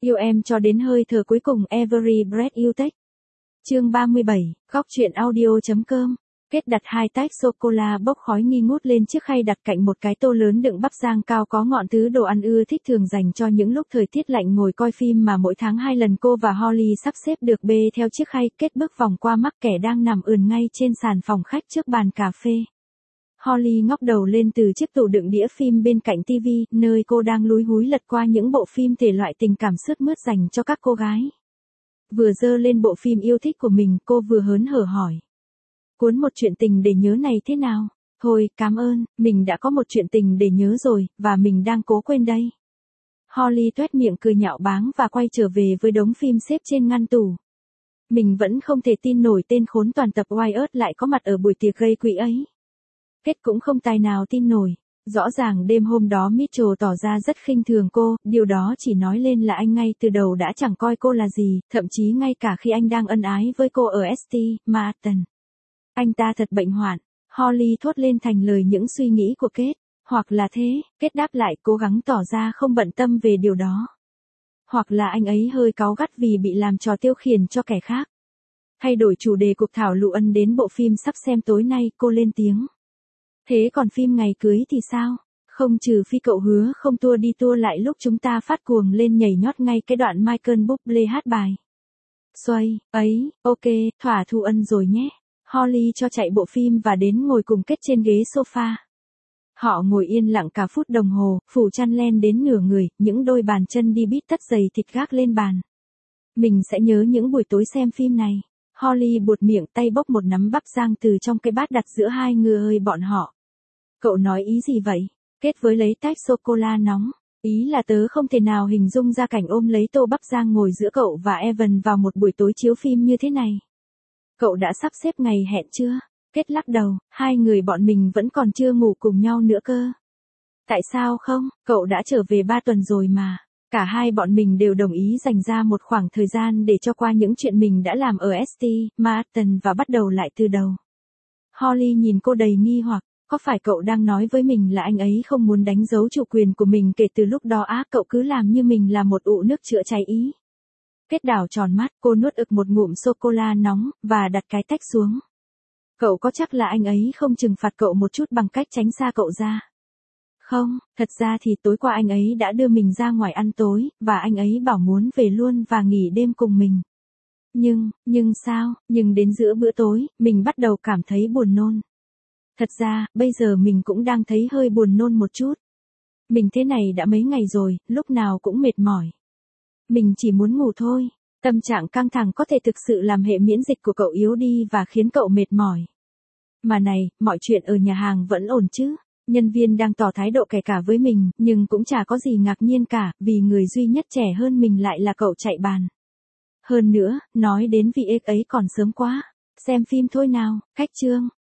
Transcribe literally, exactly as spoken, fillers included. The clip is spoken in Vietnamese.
Yêu em cho đến hơi thở cuối cùng Every Breath You Take. Chương ba mươi bảy, góc truyện audio.com. Kết đặt hai tách sô-cô-la bốc khói nghi ngút lên chiếc khay đặt cạnh một cái tô lớn đựng bắp rang cao có ngọn thứ đồ ăn ưa thích thường dành cho những lúc thời tiết lạnh ngồi coi phim mà mỗi tháng hai lần cô và Holly sắp xếp được bê theo chiếc khay Kết bước vòng qua mắt kẻ đang nằm ườn ngay trên sàn phòng khách trước bàn cà phê. Holly ngóc đầu lên từ chiếc tủ đựng đĩa phim bên cạnh tivi, nơi cô đang lúi húi lật qua những bộ phim thể loại tình cảm sướt mướt dành cho các cô gái. Vừa dơ lên bộ phim yêu thích của mình, cô vừa hớn hở hỏi. Cuốn một chuyện tình để nhớ này thế nào? Thôi, cảm ơn, mình đã có một chuyện tình để nhớ rồi, và mình đang cố quên đây. Holly tuét miệng cười nhạo báng và quay trở về với đống phim xếp trên ngăn tủ. Mình vẫn không thể tin nổi tên khốn toàn tập Wyatt lại có mặt ở buổi tiệc gây quỹ ấy. Kết cũng không tài nào tin nổi. Rõ ràng đêm hôm đó Mitchell tỏ ra rất khinh thường cô, điều đó chỉ nói lên là anh ngay từ đầu đã chẳng coi cô là gì, thậm chí ngay cả khi anh đang ân ái với cô ở ét tê, Manhattan. Anh ta thật bệnh hoạn. Holly thốt lên thành lời những suy nghĩ của Kết. Hoặc là thế, Kết đáp lại cố gắng tỏ ra không bận tâm về điều đó. Hoặc là anh ấy hơi cáu gắt vì bị làm trò tiêu khiển cho kẻ khác. Thay đổi chủ đề cuộc thảo luận đến bộ phim sắp xem tối nay, cô lên tiếng. Thế còn phim ngày cưới thì sao? Không trừ phi cậu hứa không tua đi tua lại lúc chúng ta phát cuồng lên nhảy nhót ngay cái đoạn Michael Bublé hát bài. Xoay, ấy, ok, thỏa thu ân rồi nhé. Holly cho chạy bộ phim và đến ngồi cùng Kết trên ghế sofa. Họ ngồi yên lặng cả phút đồng hồ, phủ chăn len đến nửa người, những đôi bàn chân đi bít tất giày thịt gác lên bàn. Mình sẽ nhớ những buổi tối xem phim này. Holly buột miệng, tay bốc một nắm bắp rang từ trong cái bát đặt giữa hai người ơi bọn họ. Cậu nói ý gì vậy? Kết với lấy tách sô-cô-la nóng. Ý là tớ không thể nào hình dung ra cảnh ôm lấy tô bắp rang ngồi giữa cậu và Evan vào một buổi tối chiếu phim như thế này. Cậu đã sắp xếp ngày hẹn chưa? Kết lắc đầu, hai người bọn mình vẫn còn chưa ngủ cùng nhau nữa cơ. Tại sao không? Cậu đã trở về ba tuần rồi mà. Cả hai bọn mình đều đồng ý dành ra một khoảng thời gian để cho qua những chuyện mình đã làm ở ét tê, Manhattan và bắt đầu lại từ đầu. Holly nhìn cô đầy nghi hoặc, có phải cậu đang nói với mình là anh ấy không muốn đánh dấu chủ quyền của mình kể từ lúc đó á? Cậu cứ làm như mình là một ụ nước chữa cháy ý. Kết đảo tròn mắt, cô nuốt ực một ngụm sô-cô-la nóng, và đặt cái tách xuống. Cậu có chắc là anh ấy không trừng phạt cậu một chút bằng cách tránh xa cậu ra? Không, thật ra thì tối qua anh ấy đã đưa mình ra ngoài ăn tối, và anh ấy bảo muốn về luôn và nghỉ đêm cùng mình. Nhưng, nhưng sao, nhưng đến giữa bữa tối, mình bắt đầu cảm thấy buồn nôn. Thật ra, bây giờ mình cũng đang thấy hơi buồn nôn một chút. Mình thế này đã mấy ngày rồi, lúc nào cũng mệt mỏi. Mình chỉ muốn ngủ thôi. Tâm trạng căng thẳng có thể thực sự làm hệ miễn dịch của cậu yếu đi và khiến cậu mệt mỏi. Mà này, mọi chuyện ở nhà hàng vẫn ổn chứ? Nhân viên đang tỏ thái độ kể cả với mình, nhưng cũng chả có gì ngạc nhiên cả, vì người duy nhất trẻ hơn mình lại là cậu chạy bàn. Hơn nữa, nói đến vị ếch ấy còn sớm quá. Xem phim thôi nào, khách trương.